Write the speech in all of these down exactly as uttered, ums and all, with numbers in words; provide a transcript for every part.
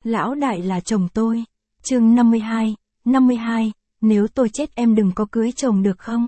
Lão đại là chồng tôi. Chương năm mươi hai, năm mươi hai, nếu tôi chết em đừng có cưới chồng được không?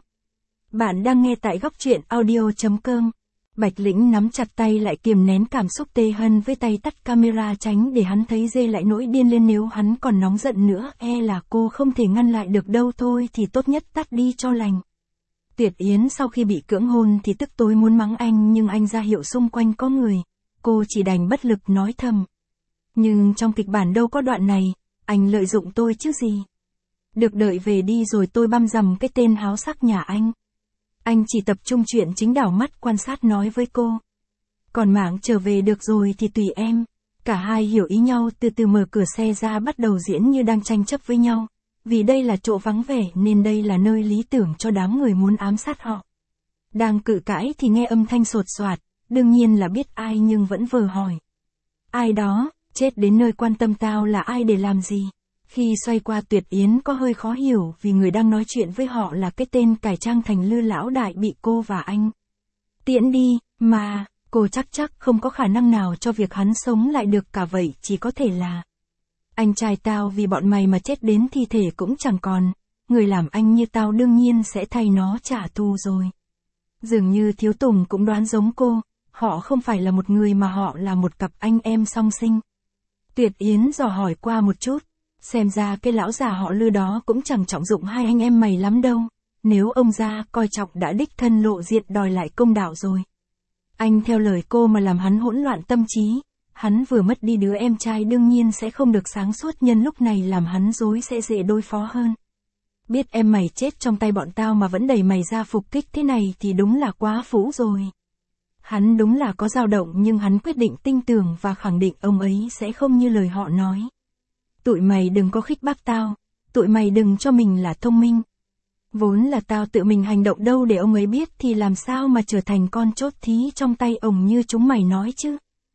Bạn đang nghe tại góc truyện audio chấm com. Bạch Lĩnh nắm chặt tay lại kiềm nén cảm xúc tê hân với tay tắt camera tránh để hắn thấy dê lại nổi điên lên, nếu hắn còn nóng giận nữa e là cô không thể ngăn lại được đâu, thôi thì tốt nhất tắt đi cho lành. Tuyệt Yến sau khi bị cưỡng hôn thì tức tối muốn mắng anh nhưng anh ra hiệu xung quanh có người, cô chỉ đành bất lực nói thầm. Nhưng trong kịch bản đâu có đoạn này, anh lợi dụng tôi chứ gì. Được đợi về đi rồi tôi băm dằm cái tên háo sắc nhà anh. Anh chỉ tập trung chuyện chính, đảo mắt quan sát nói với cô. Còn mảng trở về được rồi thì tùy em. Cả hai hiểu ý nhau, từ từ mở cửa xe ra bắt đầu diễn như đang tranh chấp với nhau. Vì đây là chỗ vắng vẻ nên đây là nơi lý tưởng cho đám người muốn ám sát họ. Đang cự cãi thì nghe âm thanh sột soạt, đương nhiên là biết ai nhưng vẫn vờ hỏi. Ai đó, chết đến nơi quan tâm tao là ai để làm gì? Khi xoay qua Tuyệt Yến có hơi khó hiểu vì người đang nói chuyện với họ là cái tên cải trang thành Lư lão đại bị cô và anh tiễn đi, mà, cô chắc chắc không có khả năng nào cho việc hắn sống lại được cả, vậy chỉ có thể là anh trai tao, vì bọn mày mà chết đến thi thể cũng chẳng còn, người làm anh như tao đương nhiên sẽ thay nó trả thù rồi. Dường như Thiếu Tùng cũng đoán giống cô, họ không phải là một người mà họ là một cặp anh em song sinh. Tuyệt Yến dò hỏi qua một chút, xem ra cái lão già họ Lư đó cũng chẳng trọng dụng hai anh em mày lắm đâu, nếu ông gia coi trọng đã đích thân lộ diện đòi lại công đạo rồi. Anh theo lời cô mà làm hắn hỗn loạn tâm trí, hắn vừa mất đi đứa em trai đương nhiên sẽ không được sáng suốt, nhân lúc này làm hắn dối sẽ dễ đối phó hơn. Biết em mày chết trong tay bọn tao mà vẫn đẩy mày ra phục kích thế này thì đúng là quá phũ rồi. Hắn đúng là có dao động nhưng hắn quyết định tin tưởng và khẳng định ông ấy sẽ không như lời họ nói. Tụi mày đừng có khích bác tao, tụi mày đừng cho mình là thông minh. Vốn là tao tự mình hành động đâu để ông ấy biết thì làm sao mà trở thành con chốt thí trong tay ông như chúng mày nói chứ.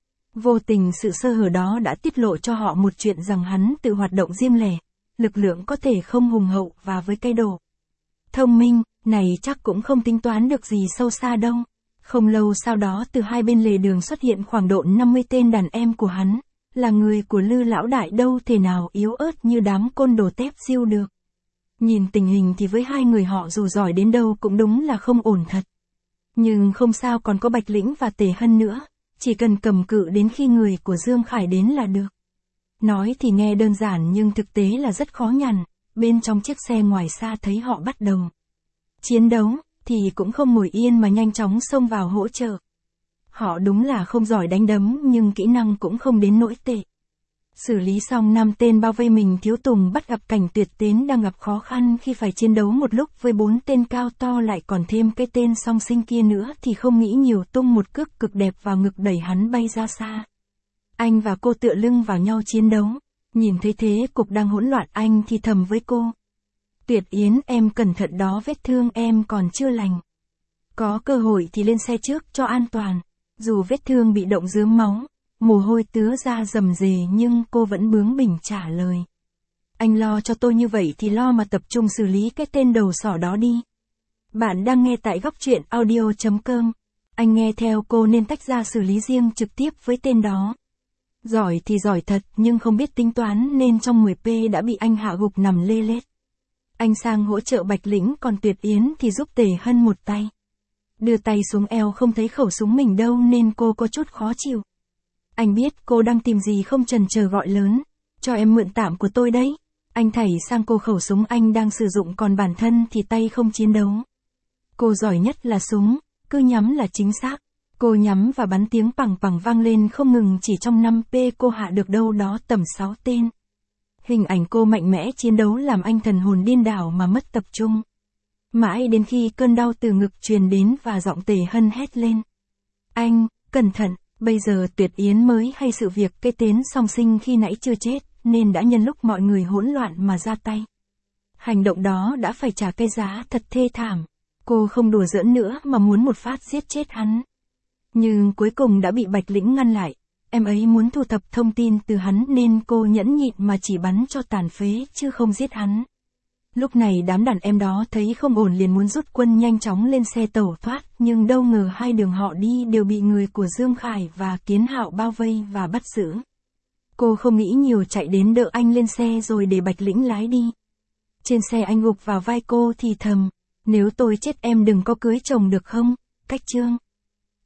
Vô tình sự sơ hở đó đã tiết lộ cho họ một chuyện rằng hắn tự hoạt động riêng lẻ, lực lượng có thể không hùng hậu và với cái độ thông minh này chắc cũng không tính toán được gì sâu xa đâu. Không lâu sau đó từ hai bên lề đường xuất hiện khoảng độ năm mươi tên đàn em của hắn, là người của Lư lão đại đâu thể nào yếu ớt như đám côn đồ tép diêu được. Nhìn tình hình thì với hai người họ dù giỏi đến đâu cũng đúng là không ổn thật. Nhưng không sao, còn có Bạch Lĩnh và Tề Hân nữa, chỉ cần cầm cự đến khi người của Dương Khải đến là được. Nói thì nghe đơn giản nhưng thực tế là rất khó nhằn, bên trong chiếc xe ngoài xa thấy họ bắt đầu chiến đấu, thì cũng không ngồi yên mà nhanh chóng xông vào hỗ trợ. Họ đúng là không giỏi đánh đấm nhưng kỹ năng cũng không đến nỗi tệ. Xử lý xong năm tên bao vây mình, Thiếu Tùng bắt gặp cảnh Tuyệt Yến đang gặp khó khăn khi phải chiến đấu một lúc với bốn tên cao to, lại còn thêm cái tên song sinh kia nữa thì không nghĩ nhiều, tung một cước cực đẹp vào ngực đẩy hắn bay ra xa. Anh và cô tựa lưng vào nhau chiến đấu, nhìn thấy thế cục đang hỗn loạn anh thì thầm với cô. Tuyệt Yến em cẩn thận đó, vết thương em còn chưa lành. Có cơ hội thì lên xe trước cho an toàn. Dù vết thương bị động rớm máu, mồ hôi tứa ra rầm rề nhưng cô vẫn bướng bỉnh trả lời. Anh lo cho tôi như vậy thì lo mà tập trung xử lý cái tên đầu sỏ đó đi. Bạn đang nghe tại góc truyện audio chấm com. Anh nghe theo cô nên tách ra xử lý riêng trực tiếp với tên đó. Giỏi thì giỏi thật nhưng không biết tính toán nên trong mười phút đã bị anh hạ gục nằm lê lết. Anh sang hỗ trợ Bạch Lĩnh, còn Tuyệt Yến thì giúp Tề Hân một tay. Đưa tay xuống eo không thấy khẩu súng mình đâu nên cô có chút khó chịu. Anh biết cô đang tìm gì không chần chờ gọi lớn. Cho em mượn tạm của tôi đấy. Anh thảy sang cô khẩu súng anh đang sử dụng, còn bản thân thì tay không chiến đấu. Cô giỏi nhất là súng, cứ nhắm là chính xác. Cô nhắm và bắn tiếng pằng pằng vang lên không ngừng, chỉ trong năm phút cô hạ được đâu đó tầm sáu tên. Hình ảnh cô mạnh mẽ chiến đấu làm anh thần hồn điên đảo mà mất tập trung. Mãi đến khi cơn đau từ ngực truyền đến và giọng Tề Hân hét lên. Anh, cẩn thận, bây giờ Tuyệt Yến mới hay sự việc cái tên song sinh khi nãy chưa chết, nên đã nhân lúc mọi người hỗn loạn mà ra tay. Hành động đó đã phải trả cái giá thật thê thảm. Cô không đùa giỡn nữa mà muốn một phát giết chết hắn. Nhưng cuối cùng đã bị Bạch Lĩnh ngăn lại. Em ấy muốn thu thập thông tin từ hắn nên cô nhẫn nhịn mà chỉ bắn cho tàn phế chứ không giết hắn. Lúc này đám đàn em đó thấy không ổn liền muốn rút quân nhanh chóng lên xe tẩu thoát, nhưng đâu ngờ hai đường họ đi đều bị người của Dương Khải và Kiến Hạo bao vây và bắt giữ. Cô không nghĩ nhiều chạy đến đỡ anh lên xe rồi để Bạch Lĩnh lái đi. Trên xe anh gục vào vai cô thì thầm, nếu tôi chết em đừng có cưới chồng được không, Cách Trương.